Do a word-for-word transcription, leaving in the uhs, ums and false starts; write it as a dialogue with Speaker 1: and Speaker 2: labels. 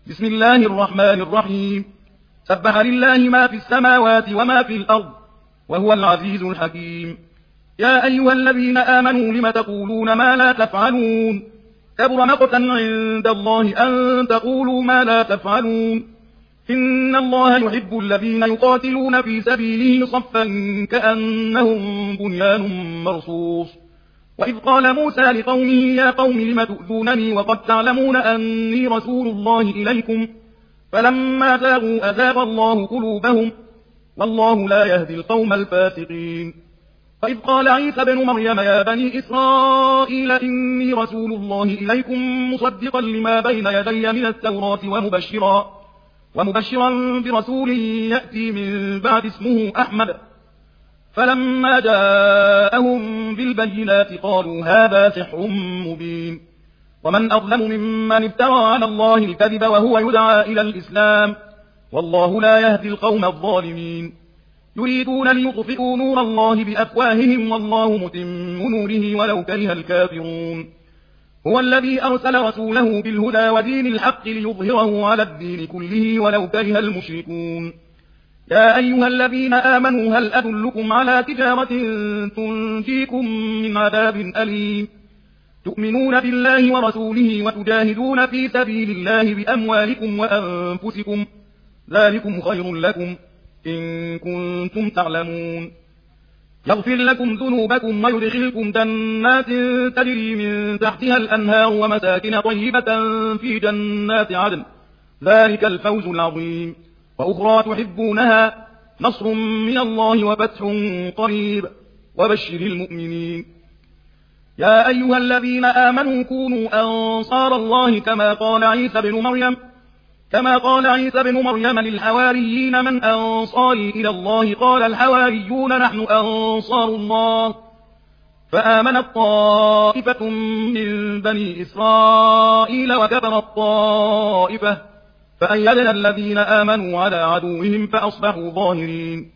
Speaker 1: بسم الله الرحمن الرحيم. سبح لله ما في السماوات وما في الأرض وهو العزيز الحكيم. يا أيها الذين آمنوا لم تقولون ما لا تفعلون كبر مقتا عند الله أن تقولوا ما لا تفعلون. إن الله يحب الذين يقاتلون في سبيله صفا كأنهم بنيان مرصوص. وإذ قال موسى لقومه يا قوم لم تؤذونني وقد تعلمون أني رسول الله إليكم فلما زاغوا أزاغ الله قلوبهم والله لا يهدي القوم الفاسقين. وإذ قال عيسى بن مريم يا بني إسرائيل إني رسول الله إليكم مصدقا لما بين يدي من التوراة ومبشرا ومبشرا برسول يأتي من بعد اسمه أحمد. فلما جاءهم بالبينات قالوا هذا سحر مبين. ومن أظلم ممن افترى على الله الكذب وهو يدعى إلى الإسلام والله لا يهدي القوم الظالمين. يريدون ليطفئوا نور الله بأفواههم والله متم نوره ولو كره الكافرون. هو الذي أرسل رسوله بالهدى ودين الحق ليظهره على الدين كله ولو كره المشركون. يا أيها الذين آمنوا هل أدلكم على تجارة تنجيكم من عذاب أليم تؤمنون بالله ورسوله وتجاهدون في سبيل الله بأموالكم وأنفسكم ذلكم خير لكم إن كنتم تعلمون. يغفر لكم ذنوبكم ويدخلكم جنات تجري من تحتها الأنهار ومساكن طيبة في جنات عدن ذلك الفوز العظيم. وأخرى تحبونها نصر من الله وفتح قريب وبشر المؤمنين. يا أيها الذين آمنوا كونوا أنصار الله كما قال عيسى بن مريم كما قال عيسى بن مريم للحواريين من أنصاري إلى الله قال الحواريون نحن أنصار الله. فآمنت طائفة من بني إسرائيل وكفرت طائفة فأيدنا الذين آمنوا على عدوهم فأصبحوا ظاهرين.